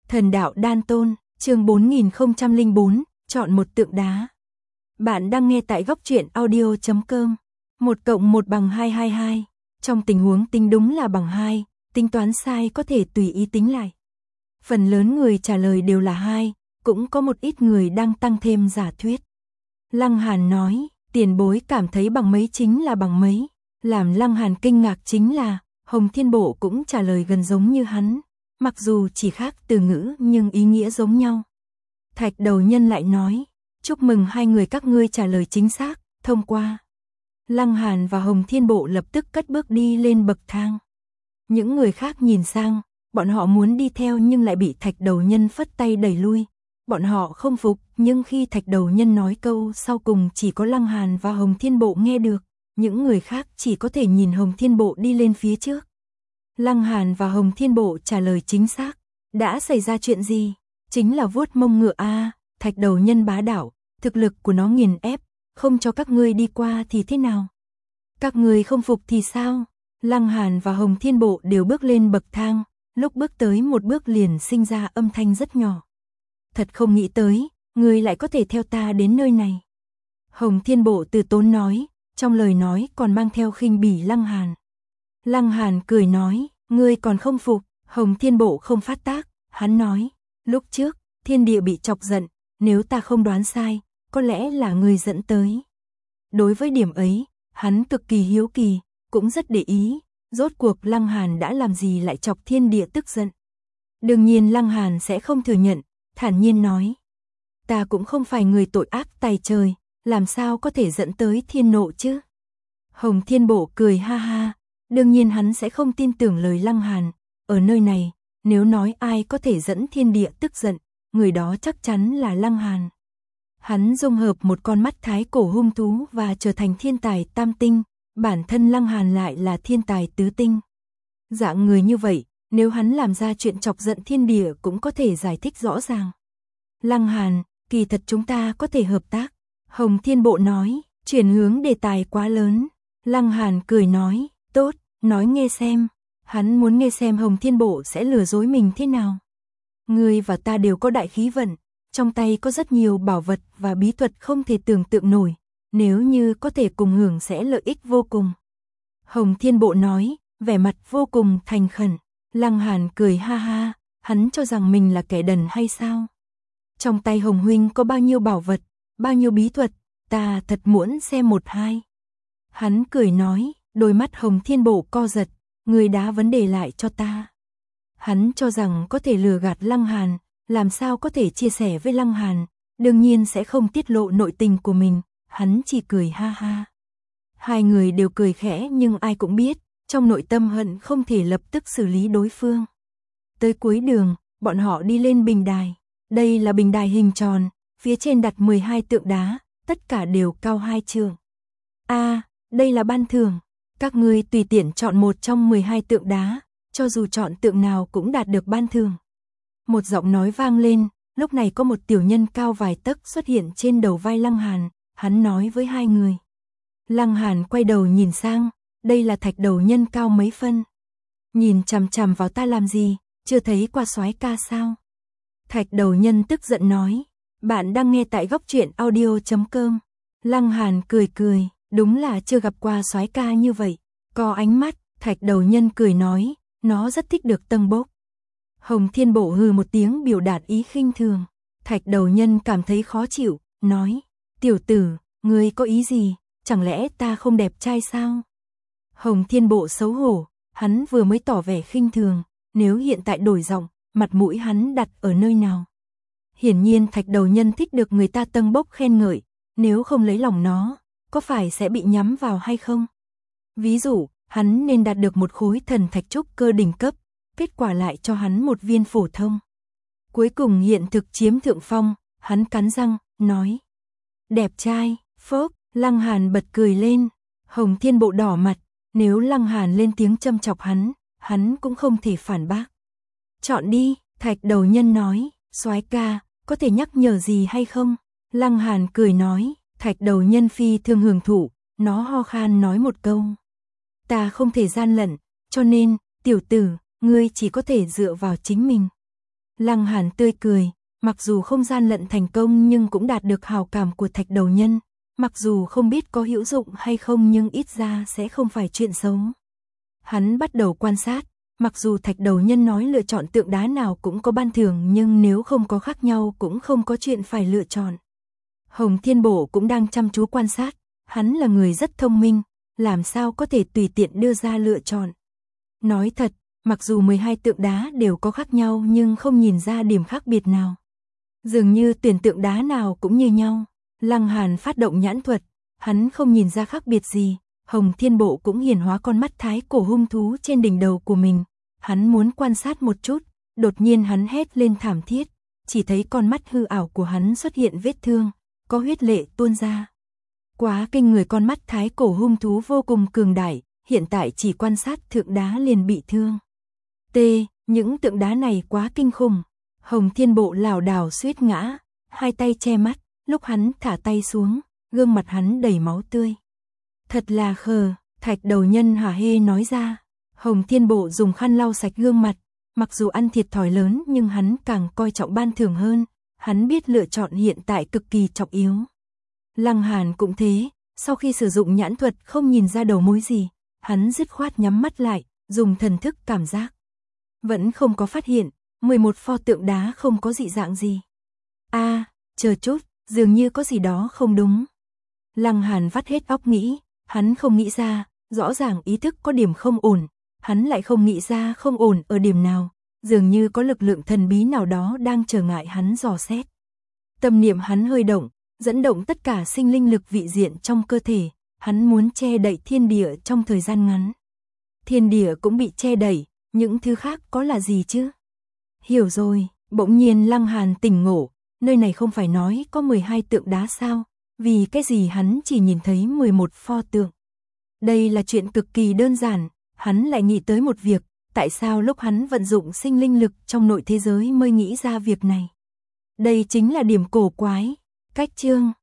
Thần đạo đan tôn, chương 4004, chọn một tượng đá. Bạn đang nghe tại góc truyện audio.com. 1 + 1 = 222. Trong tình huống tính đúng là bằng 2, tính toán sai có thể tùy ý tính lại. Phần lớn người trả lời đều là 2, cũng có một ít người đang tăng thêm giả thuyết. Lăng Hàn nói, tiền bối cảm thấy bằng mấy chính là bằng mấy. Làm Lăng Hàn kinh ngạc chính là, Hồng Thiên Bộ cũng trả lời gần giống như hắn. Mặc dù chỉ khác từ ngữ nhưng ý nghĩa giống nhau. Thạch Đầu Nhân lại nói, chúc mừng hai người các ngươi trả lời chính xác, thông qua. Lăng Hàn và Hồng Thiên Bộ lập tức cất bước đi lên bậc thang. Những người khác nhìn sang, bọn họ muốn đi theo nhưng lại bị Thạch Đầu Nhân phất tay đẩy lui. Bọn họ không phục, nhưng khi Thạch Đầu Nhân nói câu sau cùng chỉ có Lăng Hàn và Hồng Thiên Bộ nghe được, những người khác chỉ có thể nhìn Hồng Thiên Bộ đi lên phía trước. Lăng Hàn và Hồng Thiên Bộ trả lời chính xác. Đã xảy ra chuyện gì? Chính là vuốt mông ngựa a. Thạch Đầu Nhân bá đạo, thực lực của nó nghiền ép, không cho các ngươi đi qua thì thế nào? Các ngươi không phục thì sao? Lăng Hàn và Hồng Thiên Bộ đều bước lên bậc thang, lúc bước tới một bước liền sinh ra âm thanh rất nhỏ. Thật không nghĩ tới, ngươi lại có thể theo ta đến nơi này. Hồng Thiên Bộ từ tốn nói, trong lời nói còn mang theo khinh bỉ Lăng Hàn. Lăng Hàn cười nói, ngươi còn không phục. Hồng Thiên Bộ không phát tác, hắn nói, lúc trước, thiên địa bị chọc giận, nếu ta không đoán sai, có lẽ là ngươi dẫn tới. Đối với điểm ấy, hắn cực kỳ hiếu kỳ, cũng rất để ý, rốt cuộc Lăng Hàn đã làm gì lại chọc thiên địa tức giận. Đương nhiên Lăng Hàn sẽ không thừa nhận, thản nhiên nói, ta cũng không phải người tội ác tày trời, làm sao có thể dẫn tới thiên nộ chứ? Hồng Thiên Bộ cười ha ha. Đương nhiên hắn sẽ không tin tưởng lời Lăng Hàn, ở nơi này, nếu nói ai có thể dẫn thiên địa tức giận, người đó chắc chắn là Lăng Hàn. Hắn dung hợp một con mắt thái cổ hung thú và trở thành thiên tài tam tinh, bản thân Lăng Hàn lại là thiên tài tứ tinh. Dạng người như vậy, nếu hắn làm ra chuyện chọc giận thiên địa cũng có thể giải thích rõ ràng. Lăng Hàn, kỳ thật chúng ta có thể hợp tác. Hồng Thiên Bộ nói, chuyển hướng đề tài quá lớn. Lăng Hàn cười nói, tốt, nói nghe xem. Hắn muốn nghe xem Hồng Thiên Bộ sẽ lừa dối mình thế nào. Ngươi và ta đều có đại khí vận, trong tay có rất nhiều bảo vật và bí thuật không thể tưởng tượng nổi, nếu như có thể cùng hưởng sẽ lợi ích vô cùng. Hồng Thiên Bộ nói, vẻ mặt vô cùng thành khẩn. Lăng Hàn cười ha ha, hắn cho rằng mình là kẻ đần hay sao? Trong tay Hồng huynh có bao nhiêu bảo vật, bao nhiêu bí thuật, ta thật muốn xem một hai. Hắn cười nói, đôi mắt Hồng Thiên Bộ co giật, người đá vấn đề lại cho ta. Hắn cho rằng có thể lừa gạt Lăng Hàn, làm sao có thể chia sẻ với Lăng Hàn, đương nhiên sẽ không tiết lộ nội tình của mình, hắn chỉ cười ha ha. Hai người đều cười khẽ nhưng ai cũng biết, trong nội tâm hận không thể lập tức xử lý đối phương. Tới cuối đường, bọn họ đi lên bình đài. Đây là bình đài hình tròn, phía trên đặt 12 tượng đá, tất cả đều cao 2 trượng. Đây là ban thưởng. Các ngươi tùy tiện chọn một trong 12 tượng đá, cho dù chọn tượng nào cũng đạt được ban thưởng. Một giọng nói vang lên, lúc này có một tiểu nhân cao vài tấc xuất hiện trên đầu vai Lăng Hàn, hắn nói với hai người. Lăng Hàn quay đầu nhìn sang, đây là Thạch Đầu Nhân cao mấy phân. Nhìn chằm chằm vào ta làm gì, chưa thấy qua soái ca sao? Thạch Đầu Nhân tức giận nói, bạn đang nghe tại góc truyện audio.com. Lăng Hàn cười cười, đúng là chưa gặp qua soái ca như vậy. Co ánh mắt, Thạch Đầu Nhân cười nói, nó rất thích được tâng bốc. Hồng Thiên Bộ hừ một tiếng biểu đạt ý khinh thường. Thạch Đầu Nhân cảm thấy khó chịu, nói, tiểu tử, ngươi có ý gì, chẳng lẽ ta không đẹp trai sao? Hồng Thiên Bộ xấu hổ, hắn vừa mới tỏ vẻ khinh thường, nếu hiện tại đổi giọng, mặt mũi hắn đặt ở nơi nào? Hiển nhiên Thạch Đầu Nhân thích được người ta tâng bốc khen ngợi, nếu không lấy lòng nó, có phải sẽ bị nhắm vào hay không? Ví dụ, hắn nên đạt được một khối thần thạch trúc cơ đỉnh cấp, kết quả lại cho hắn một viên phổ thông. Cuối cùng hiện thực chiếm thượng phong, hắn cắn răng, nói. Đẹp trai, phốc, Lăng Hàn bật cười lên. Hồng Thiên Bộ đỏ mặt, nếu Lăng Hàn lên tiếng châm chọc hắn cũng không thể phản bác. Chọn đi, Thạch Đầu Nhân nói, soái ca, có thể nhắc nhở gì hay không? Lăng Hàn cười nói, Thạch Đầu Nhân phi thường hưởng thụ, nó ho khan nói một câu. Ta không thể gian lận, cho nên, tiểu tử, ngươi chỉ có thể dựa vào chính mình. Lăng Hàn tươi cười, mặc dù không gian lận thành công nhưng cũng đạt được hào cảm của Thạch Đầu Nhân, mặc dù không biết có hữu dụng hay không nhưng ít ra sẽ không phải chuyện xấu. Hắn bắt đầu quan sát, mặc dù Thạch Đầu Nhân nói lựa chọn tượng đá nào cũng có ban thưởng nhưng nếu không có khác nhau cũng không có chuyện phải lựa chọn. Hồng Thiên Bộ cũng đang chăm chú quan sát, hắn là người rất thông minh, làm sao có thể tùy tiện đưa ra lựa chọn. Nói thật, mặc dù 12 tượng đá đều có khác nhau nhưng không nhìn ra điểm khác biệt nào. Dường như tuyển tượng đá nào cũng như nhau. Lăng Hàn phát động nhãn thuật, hắn không nhìn ra khác biệt gì. Hồng Thiên Bộ cũng hiển hóa con mắt thái cổ hung thú trên đỉnh đầu của mình. Hắn muốn quan sát một chút, đột nhiên hắn hét lên thảm thiết, chỉ thấy con mắt hư ảo của hắn xuất hiện vết thương, có huyết lệ tuôn ra. Quá kinh người, con mắt thái cổ hung thú vô cùng cường đại, hiện tại chỉ quan sát tượng đá liền bị thương. Những tượng đá này quá kinh khủng. Hồng Thiên Bộ lảo đảo suýt ngã, hai tay che mắt, lúc hắn thả tay xuống, gương mặt hắn đầy máu tươi. Thật là khờ, Thạch Đầu Nhân hả hê nói ra. Hồng Thiên Bộ dùng khăn lau sạch gương mặt, mặc dù ăn thiệt thòi lớn nhưng hắn càng coi trọng ban thưởng hơn, hắn biết lựa chọn hiện tại cực kỳ trọng yếu. Lăng Hàn cũng thế, sau khi sử dụng nhãn thuật không nhìn ra đầu mối gì, hắn dứt khoát nhắm mắt lại, dùng thần thức cảm giác. Vẫn không có phát hiện, 11 pho tượng đá không có dị dạng gì. Chờ chút, dường như có gì đó không đúng. Lăng Hàn vắt hết óc nghĩ, hắn không nghĩ ra, rõ ràng ý thức có điểm không ổn, hắn lại không nghĩ ra không ổn ở điểm nào, dường như có lực lượng thần bí nào đó đang trở ngại hắn dò xét. Tâm niệm hắn hơi động, dẫn động tất cả sinh linh lực vị diện trong cơ thể, hắn muốn che đậy thiên địa trong thời gian ngắn. Thiên địa cũng bị che đậy, những thứ khác có là gì chứ? Hiểu rồi, bỗng nhiên Lăng Hàn tỉnh ngộ, nơi này không phải nói có 12 tượng đá sao, vì cái gì hắn chỉ nhìn thấy 11 pho tượng. Đây là chuyện cực kỳ đơn giản, hắn lại nghĩ tới một việc, tại sao lúc hắn vận dụng sinh linh lực trong nội thế giới mới nghĩ ra việc này. Đây chính là điểm cổ quái. Cách chương